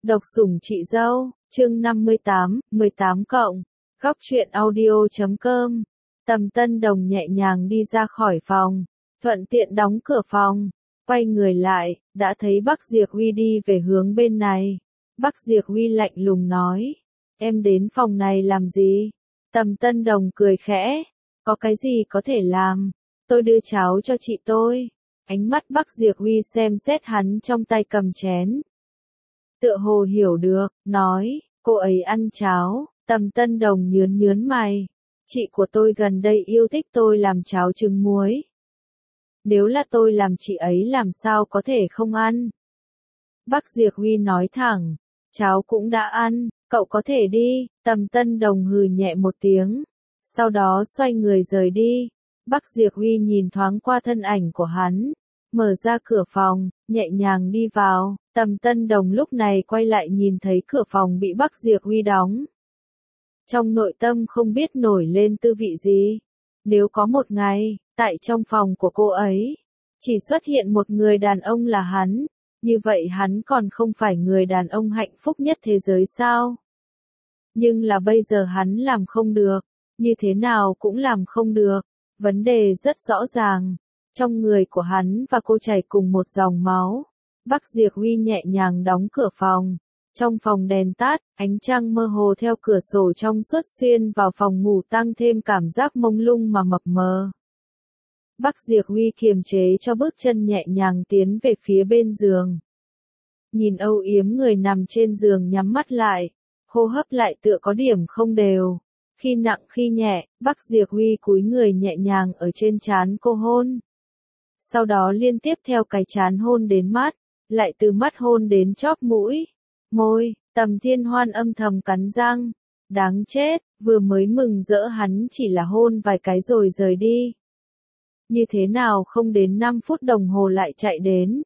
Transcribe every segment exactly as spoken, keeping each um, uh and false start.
Độc sủng chị dâu, chương năm mươi tám, mười tám cộng, góc truyện audio chấm com. Tầm Tân Đồng nhẹ nhàng đi ra khỏi phòng, thuận tiện đóng cửa phòng, quay người lại, đã thấy Bắc Diệp Huy đi về hướng bên này. Bắc Diệp Huy lạnh lùng nói, em đến phòng này làm gì? Tầm Tân Đồng cười khẽ, có cái gì có thể làm, tôi đưa cháo cho chị tôi. Ánh mắt Bắc Diệp Huy xem xét hắn trong tay cầm chén. Tựa hồ hiểu được, nói, cô ấy ăn cháo. Tầm Tân Đồng nhướn nhướn mày, chị của tôi gần đây yêu thích tôi làm cháo trứng muối. Nếu là tôi làm chị ấy làm sao có thể không ăn? Bắc Diệp Huy nói thẳng, cháo cũng đã ăn, cậu có thể đi. Tầm Tân Đồng hừ nhẹ một tiếng, sau đó xoay người rời đi. Bắc Diệp Huy nhìn thoáng qua thân ảnh của hắn, mở ra cửa phòng, nhẹ nhàng đi vào. Tầm Tân Đồng lúc này quay lại nhìn thấy cửa phòng bị Bắc Diệp Huy đóng. Trong nội tâm không biết nổi lên tư vị gì. Nếu có một ngày, tại trong phòng của cô ấy, chỉ xuất hiện một người đàn ông là hắn, như vậy hắn còn không phải người đàn ông hạnh phúc nhất thế giới sao? Nhưng là bây giờ hắn làm không được, như thế nào cũng làm không được. Vấn đề rất rõ ràng, trong người của hắn và cô chảy cùng một dòng máu. Bắc Diệp Huy nhẹ nhàng đóng cửa phòng. Trong phòng đèn tắt, ánh trăng mơ hồ theo cửa sổ trong suốt xuyên vào phòng ngủ tăng thêm cảm giác mông lung mà mập mờ. Bắc Diệp Huy kiềm chế cho bước chân nhẹ nhàng tiến về phía bên giường. Nhìn âu yếm người nằm trên giường nhắm mắt lại, hô hấp lại tựa có điểm không đều. Khi nặng khi nhẹ, Bắc Diệp Huy cúi người nhẹ nhàng ở trên trán cô hôn. Sau đó liên tiếp theo cái trán hôn đến mắt, lại từ mắt hôn đến chóp mũi. Môi, Tầm Thiên Hoan âm thầm cắn răng. Đáng chết, vừa mới mừng rỡ hắn chỉ là hôn vài cái rồi rời đi. Như thế nào không đến năm phút đồng hồ lại chạy đến.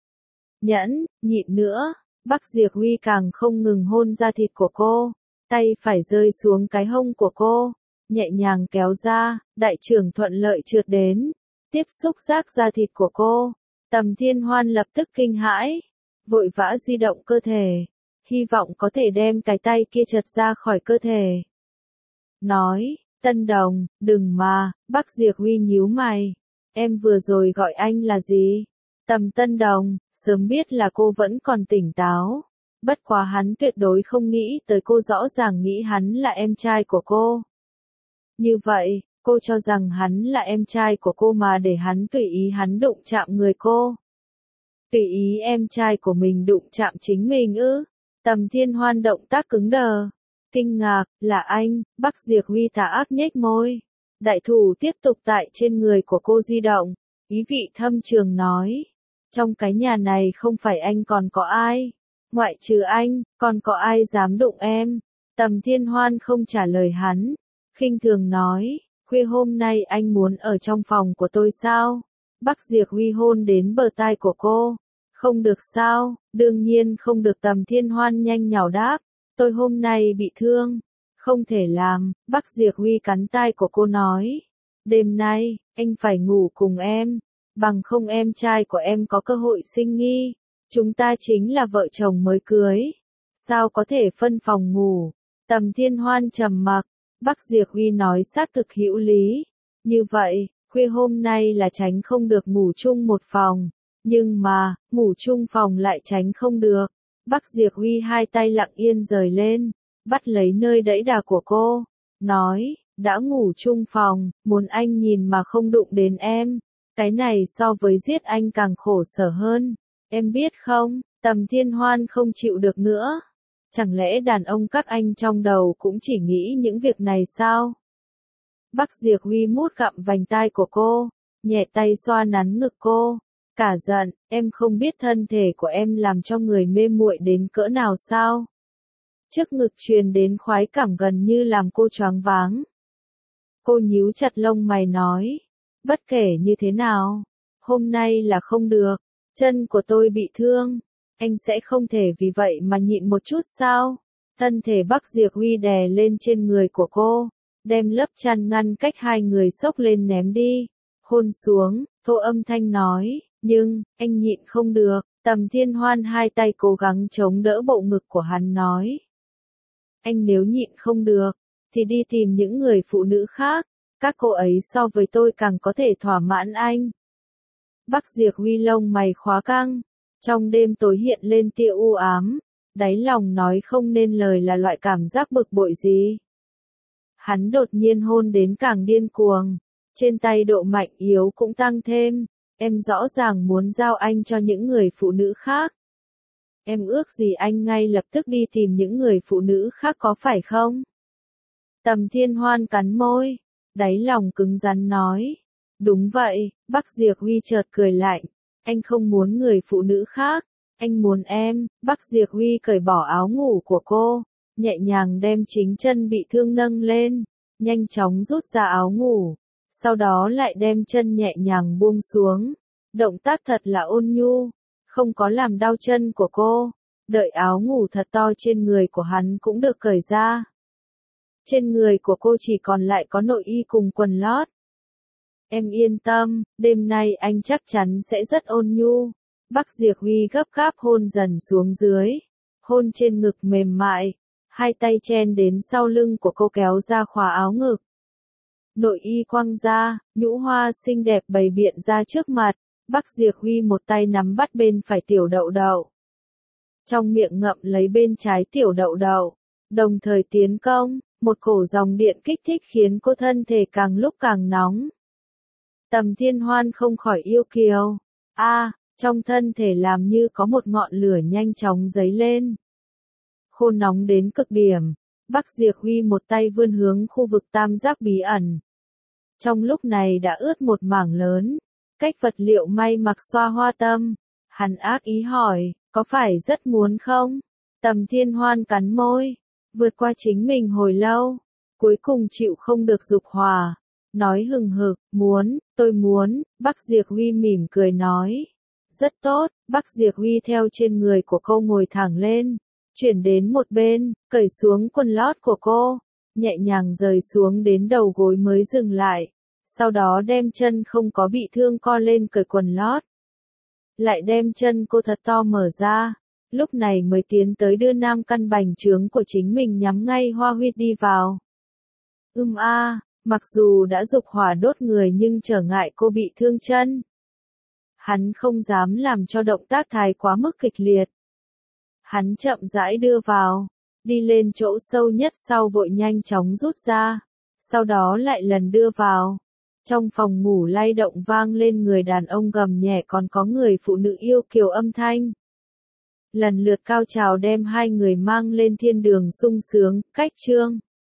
Nhẫn, nhịn nữa, Bắc Diệp Huy càng không ngừng hôn da thịt của cô. Tay phải rơi xuống cái hông của cô, nhẹ nhàng kéo ra, đại trưởng thuận lợi trượt đến. Tiếp xúc rác da thịt của cô. Tầm Thiên Hoan lập tức kinh hãi, vội vã di động cơ thể. Hy vọng có thể đem cái tay kia chật ra khỏi cơ thể. Nói, Tân Đồng, đừng mà. Bắc Diệp Huy nhíu mày. Em vừa rồi gọi anh là gì? Tầm Tân Đồng, sớm biết là cô vẫn còn tỉnh táo. Bất quá hắn tuyệt đối không nghĩ tới cô rõ ràng nghĩ hắn là em trai của cô. Như vậy, cô cho rằng hắn là em trai của cô mà để hắn tùy ý hắn đụng chạm người cô. Tùy ý em trai của mình đụng chạm chính mình ư? Tầm Thiên Hoan động tác cứng đờ. Kinh ngạc, là anh. Bắc Diệp Huy tà ác nhếch môi. Đại thủ tiếp tục tại trên người của cô di động. Ý vị thâm trường nói. Trong cái nhà này không phải anh còn có ai. Ngoại trừ anh, còn có ai dám đụng em? Tầm Thiên Hoan không trả lời hắn. Khinh thường nói, khuya hôm nay anh muốn ở trong phòng của tôi sao? Bắc Diệp Huy hôn đến bờ tai của cô. Không được sao? Đương nhiên không được. Tầm Thiên Hoan nhanh nhảu đáp. Tôi hôm nay bị thương. Không thể làm. Bắc Diệp Huy cắn tai của cô nói. Đêm nay, anh phải ngủ cùng em. Bằng không em trai của em có cơ hội sinh nghi. Chúng ta chính là vợ chồng mới cưới. Sao có thể phân phòng ngủ? Tầm Thiên Hoan trầm mặc. Bắc Diệp Huy nói xác thực hữu lý. Như vậy, khuya hôm nay là tránh không được ngủ chung một phòng. Nhưng mà, ngủ chung phòng lại tránh không được. Bắc Diệp Huy hai tay lặng yên rời lên, bắt lấy nơi đẫy đà của cô. Nói, đã ngủ chung phòng, muốn anh nhìn mà không đụng đến em. Cái này so với giết anh càng khổ sở hơn. Em biết không, Tầm Thiên Hoan không chịu được nữa. Chẳng lẽ đàn ông các anh trong đầu cũng chỉ nghĩ những việc này sao? Bắc Diệp Huy mút gặm vành tai của cô, nhẹ tay xoa nắn ngực cô. Cả giận, em không biết thân thể của em làm cho người mê muội đến cỡ nào sao? Trước ngực truyền đến khoái cảm gần như làm cô choáng váng. Cô nhíu chặt lông mày nói, bất kể như thế nào, hôm nay là không được. Chân của tôi bị thương, anh sẽ không thể vì vậy mà nhịn một chút sao? Thân thể Bắc Diệp Huy đè lên trên người của cô, đem lớp chăn ngăn cách hai người xốc lên ném đi. Hôn xuống, Tô Âm Thanh nói, nhưng, anh nhịn không được. Tầm Thiên Hoan hai tay cố gắng chống đỡ bộ ngực của hắn nói. Anh nếu nhịn không được, thì đi tìm những người phụ nữ khác, các cô ấy so với tôi càng có thể thỏa mãn anh. Bắc Diệp Huy lông mày khóa căng, trong đêm tối hiện lên tia u ám, đáy lòng nói không nên lời là loại cảm giác bực bội gì. Hắn đột nhiên hôn đến càng điên cuồng, trên tay độ mạnh yếu cũng tăng thêm, em rõ ràng muốn giao anh cho những người phụ nữ khác. Em ước gì anh ngay lập tức đi tìm những người phụ nữ khác có phải không? Tầm Thiên Hoan cắn môi, đáy lòng cứng rắn nói. Đúng vậy, Bắc Diệp Huy chợt cười lạnh, anh không muốn người phụ nữ khác, anh muốn em. Bắc Diệp Huy cởi bỏ áo ngủ của cô, nhẹ nhàng đem chính chân bị thương nâng lên, nhanh chóng rút ra áo ngủ, sau đó lại đem chân nhẹ nhàng buông xuống. Động tác thật là ôn nhu, không có làm đau chân của cô. Đợi áo ngủ thật to trên người của hắn cũng được cởi ra. Trên người của cô chỉ còn lại có nội y cùng quần lót. Em yên tâm, đêm nay anh chắc chắn sẽ rất ôn nhu. Bắc Diệp Huy gấp gáp hôn dần xuống dưới, hôn trên ngực mềm mại, hai tay chen đến sau lưng của cô kéo ra khóa áo ngực. Nội y quăng ra, nhũ hoa xinh đẹp bày biện ra trước mặt, Bắc Diệp Huy một tay nắm bắt bên phải tiểu đậu đậu. Trong miệng ngậm lấy bên trái tiểu đậu đậu, đồng thời tiến công, một cổ dòng điện kích thích khiến cô thân thể càng lúc càng nóng. Tầm Thiên Hoan không khỏi yêu kiều. A, à, trong thân thể làm như có một ngọn lửa nhanh chóng dấy lên. Khô nóng đến cực điểm, Bắc Diệp Huy một tay vươn hướng khu vực tam giác bí ẩn. Trong lúc này đã ướt một mảng lớn, cách vật liệu may mặc xoa hoa tâm. Hắn ác ý hỏi, có phải rất muốn không? Tầm Thiên Hoan cắn môi, vượt qua chính mình hồi lâu, cuối cùng chịu không được dục hỏa. Nói hừng hực, muốn, tôi muốn. Bắc Diệp Huy mỉm cười nói. Rất tốt. Bắc Diệp Huy theo trên người của cô ngồi thẳng lên, chuyển đến một bên, cởi xuống quần lót của cô, nhẹ nhàng rời xuống đến đầu gối mới dừng lại, sau đó đem chân không có bị thương co lên cởi quần lót. Lại đem chân cô thật to mở ra, lúc này mới tiến tới đưa nam căn bành trướng của chính mình nhắm ngay hoa huyết đi vào. Ưm a, mặc dù đã dục hỏa đốt người nhưng trở ngại cô bị thương chân. Hắn không dám làm cho động tác thái quá mức kịch liệt. Hắn chậm rãi đưa vào, đi lên chỗ sâu nhất sau vội nhanh chóng rút ra, sau đó lại lần đưa vào. Trong phòng ngủ lay động vang lên người đàn ông gầm nhẹ còn có người phụ nữ yêu kiều âm thanh. Lần lượt cao trào đem hai người mang lên thiên đường sung sướng, cách chương.